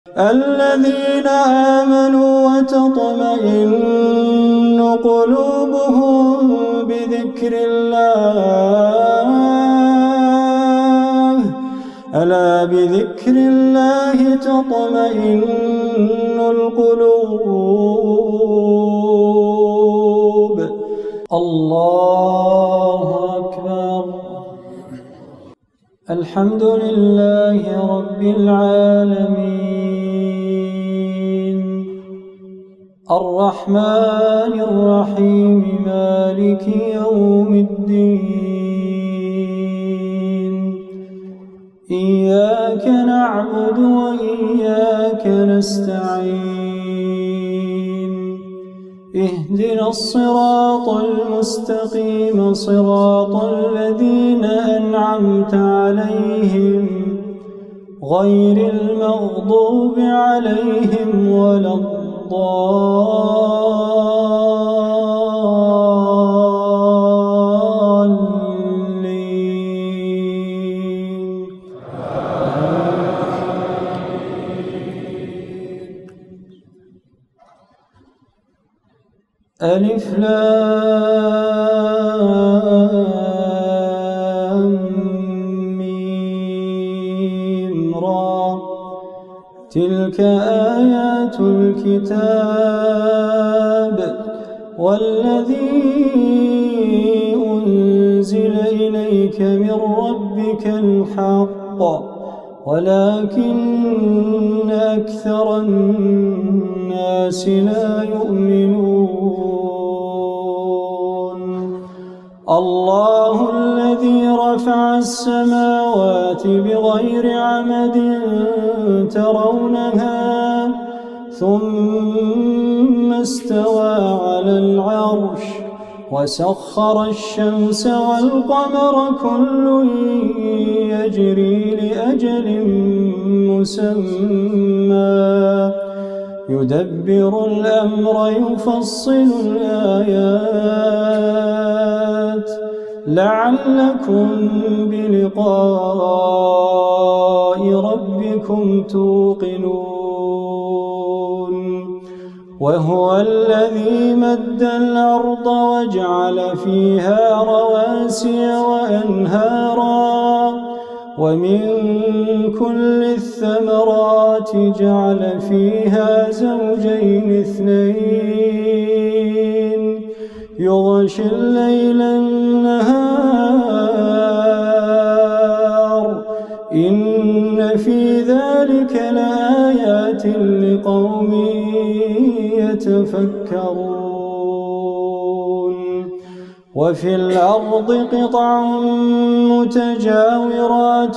الذين آمنوا وتطمئن قلوبهم بذكر الله ألا بذكر الله تطمئن القلوب. الله أكبر. الحمد لله رب العالمين الرحمن الرحيم مالك يوم الدين إياك نعبد وإياك نستعين اهدنا الصراط المستقيم صراط الذين أنعمت عليهم غير المغضوب عليهم ولا الضالين. ألف لام ميم را تلك آيات الكتاب والذي أنزل إليك من ربك الحق ولكن أكثر الناس لا يؤمنون. الله الذي رفع السماوات بغير عمد ترونها ثم استوى على العرش وسخر الشمس والقمر كل يجري لأجل مسمى يدبر الأمر يفصل الآيات لعلكم بلقاء ربكم توقنون. وهو الذي مد الأرض وجعل فيها رواسي وأنهارا ومن كل الثمرات جعل فيها زوجين اثنين يغشي الليل النهار إن في ذلك لآيات لقوم يتفكرون. وفي الأرض قطع متجاورات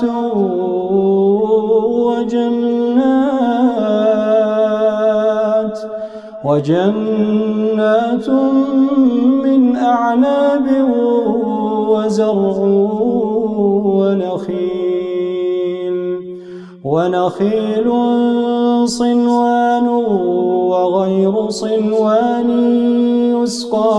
وجنات من أعناب وزرع ونخيل صنوان وغير صنوان يسقى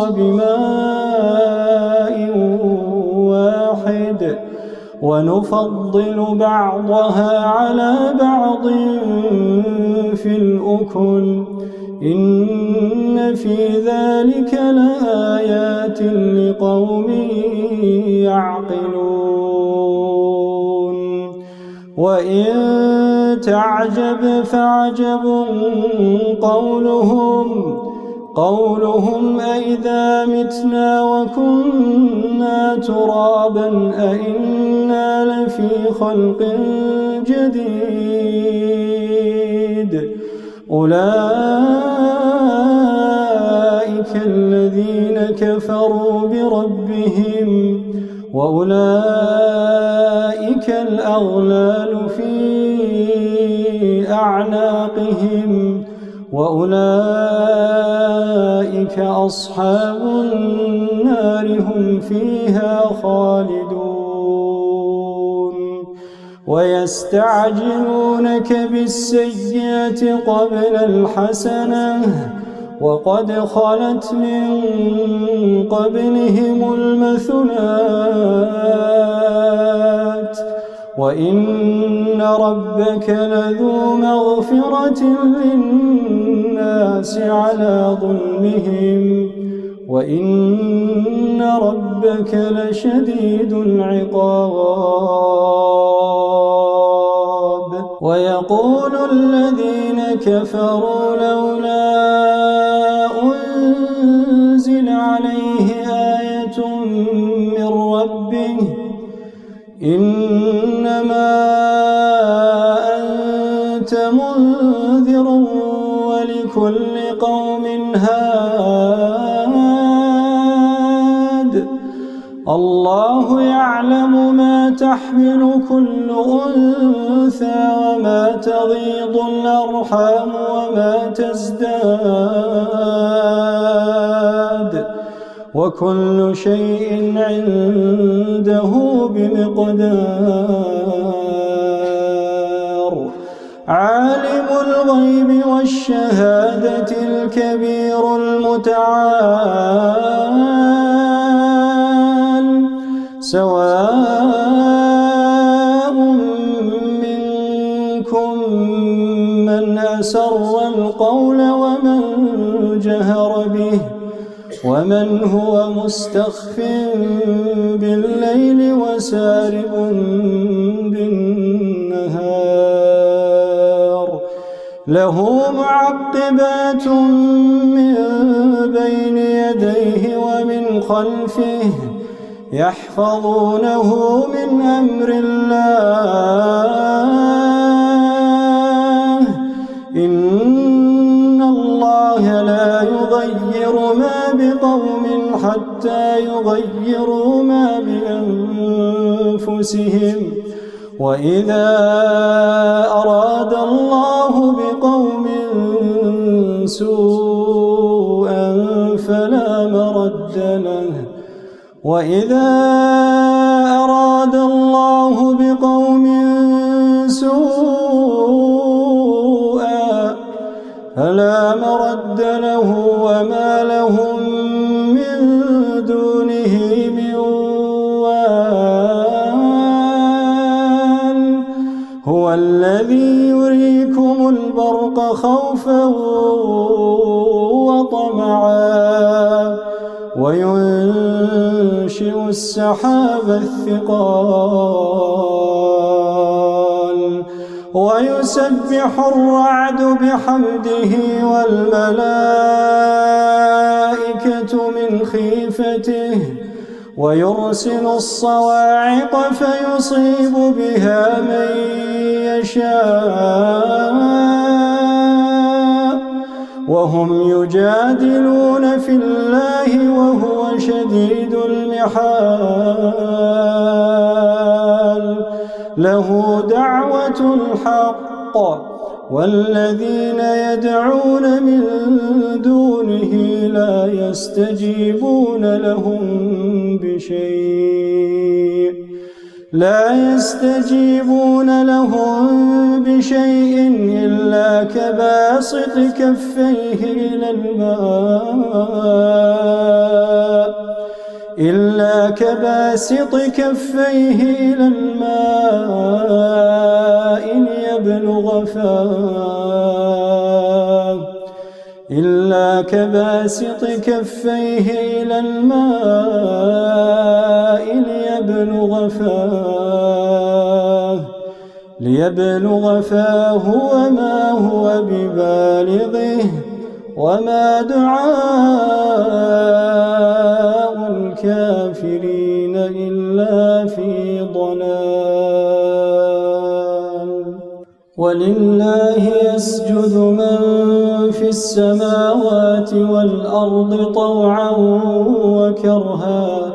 بماء واحد ونفضل بعضها على بعض في الأكل إن في ذلك لآيات لقوم يعقلون. وإن تعجب فعجب قولهم أئذا متنا وكنا ترابا أئنا لفي خلق جديد أولئك الذين كفروا بربهم وأولئك الأغلال في أعناقهم وأولئك أصحاب النار هم فيها خالدون. ويستعجلونك بالسيئة قبل الحسنة وقد خلت من قبلهم المثلات وإن ربك لذو مغفرة للناس على ظلمهم وإن ربك لشديد العقاب ويقول الذين كفروا لولا أنزل عليه آية من ربه إنما أنت منذر ولكل قوم هاد الله يعلم ما تحمل كل أنثى وما تغيض الأرحام وما تزداد وكل شيء عنده بمقدار عالم الغيب والشهادة الكبير المتعال سواء منكم من أسر القول ومن جهر به ومن هو مستخف بالليل وسارب بالنهار له معقبات من بين يديه ومن خلفه يحفظونه من أمر الله إن الله لا يغير ما بقوم حتى يغيروا ما بأنفسهم وإذا أراد الله بقوم سوءا فلا مرد له وإذا أراد الله بقوم سوءا فلا مرد له وما لهم من دونه من وال هو الذي يريكم البرق خوفا وطمعا وينشئ السحاب الثقال ويسبح الرعد بحمده والملائكة من خيفته ويرسل الصواعق فيصيب بها من يشاء وهم يجادلون في الله وهو شديد المحال له دعوة الحق والذين يدعون من دونه لا يستجيبون لهم بشيء إلا كباسط كفيه إلى الماء ليبلغ فاه وما هو ببالغه وما دعاء الكافرين إلا في ضلال ولله يسجد من في السماوات والأرض طوعا وكرها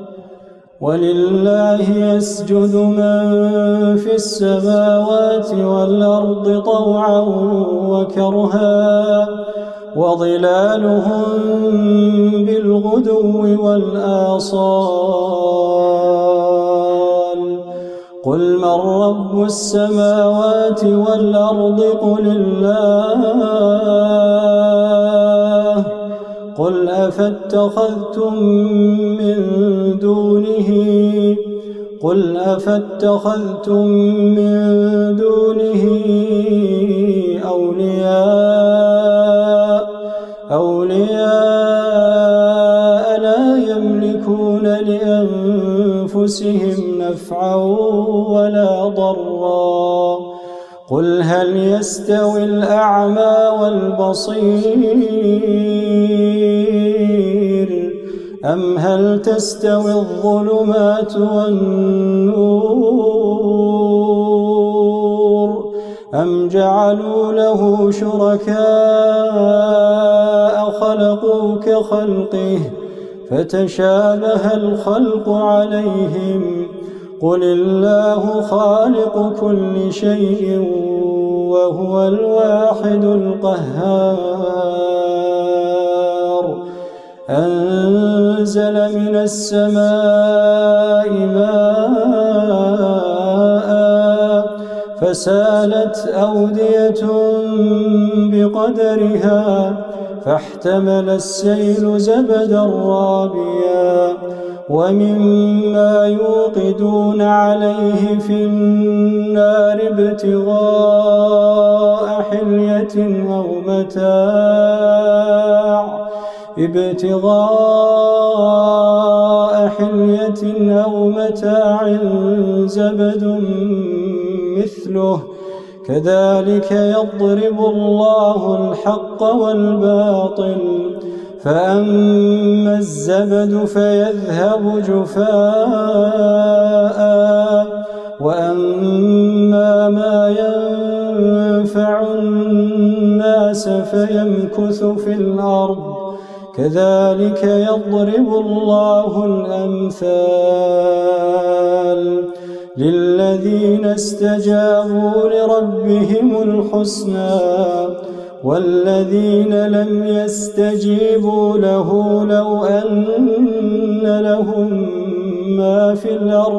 وظلالهم بالغدو والآصال قل من رب السماوات والأرض قل أفاتخذتم من دونه قل أفاتخذتم من دونه أولياء لا يملكون لأنفسهم نفعا ولا ضرا قل هل يستوي الأعمى والبصير أم هل تستوي الظلمات والنور أم جعلوا له شركاء خلقوا كخلقه فتشابه الخلق عليهم قل الله خالق كل شيء وهو الواحد القهار أنزل من السماء ماء فسالت أودية بقدرها فاحتمل السيل زبدا رابيا ومما يوقدون عليه في النار ابتغاء حلية أو متاع زبد مثله كذلك يضرب الله الحق والباطل فأما الزبد فيذهب جفاء وأما ما ينفع الناس فيمكث في الأرض كذلك يضرب الله الأمثال للذين استجابوا لربهم الحسنى والذين لم يستجيبوا له لو أن لهم ما في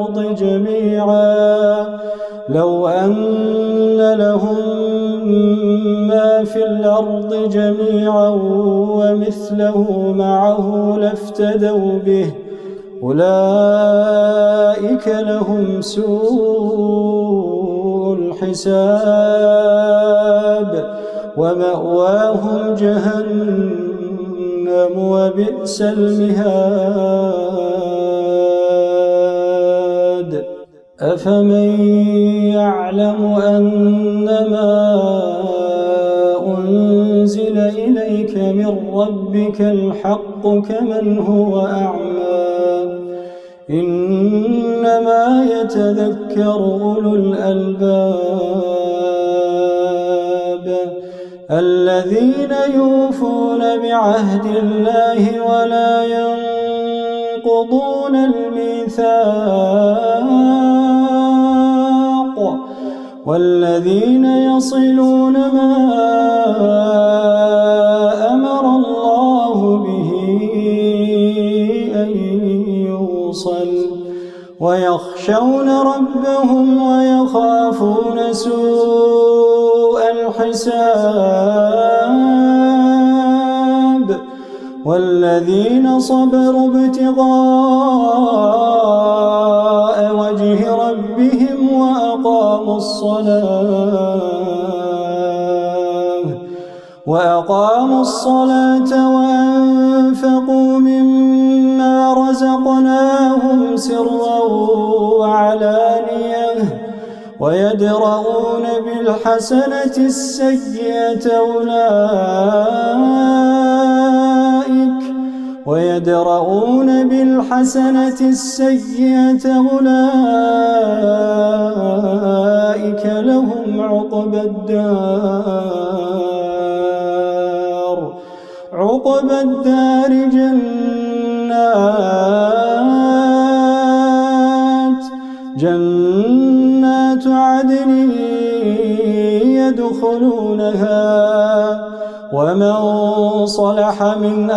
الأرض جميعا ومثله معه لافتدوا به أولئك لهم سوء الحساب ومأواهم جهنم وبئس المهاد أفمن يعلم أنما أنزل إليك من ربك الحق كمن هو أعمى إنما يتذكر أولو الألباب الذين يوفون بعهد الله ولا ينقضون الميثاق والذين يصلون ما أمر الله به أن يوصل ويخشون ربهم ويخافون سوء الحساب والذين صبروا ابتغاء وجه ربهم وأقاموا الصلاة وأنفقوا مما رزقناهم سرا وعلانية ويدرؤون بالحسنة السيئة أولئك لهم عقبى الدار جنات عدن يدخلونها ومن صلح من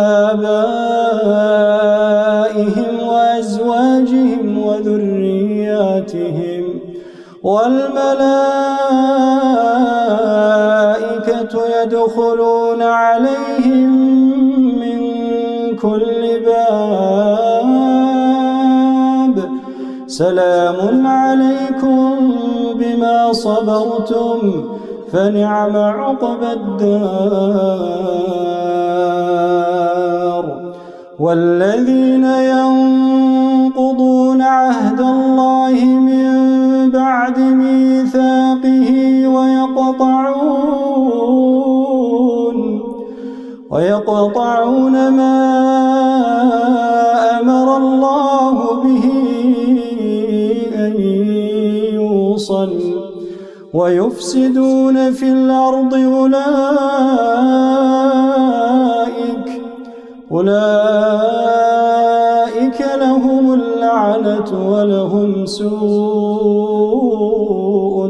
آبائهم وأزواجهم وذرياتهم والملائكة يدخلون عليهم من كل باب سلام عليكم بما صبرتم فنعم عقبى الدار. والذين ينقضون عهد الله من بعد ميثاقه ويقطعون ما أمر الله به أن يوصل ويفسدون في الأرض أولئك لهم اللعنة ولهم سوء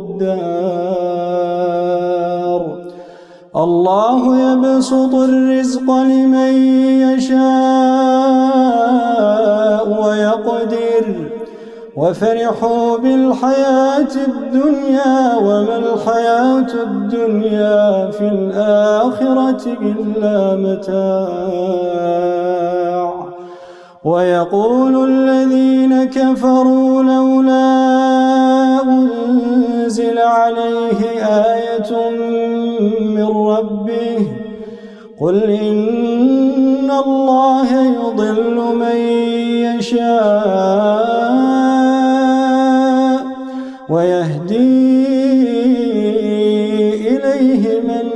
الدار. الله يبسط الرزق لمن يشاء ويقدر وفرحوا بالحياة الدنيا وما الحياة الدنيا في الآخرة إلا متاع. ويقول الذين كفروا لولا أنزل عليه آية من ربه قل إن الله يضل من يشاء ويهدي إليه من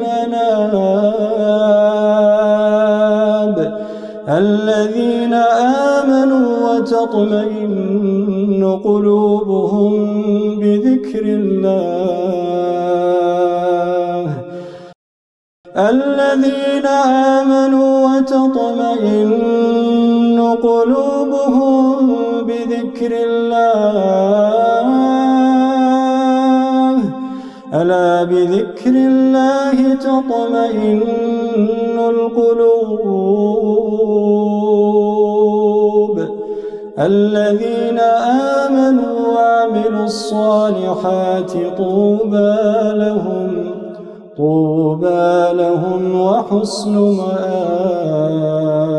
أناب الذين آمنوا وتطمئن قلوبهم بذكر الله الذين آمنوا وتطمئن قلوبهم بذكر الله ألا بذكر الله تطمئن القلوب. الذين آمنوا وعملوا الصالحات طوبى لهم وحسن مآب.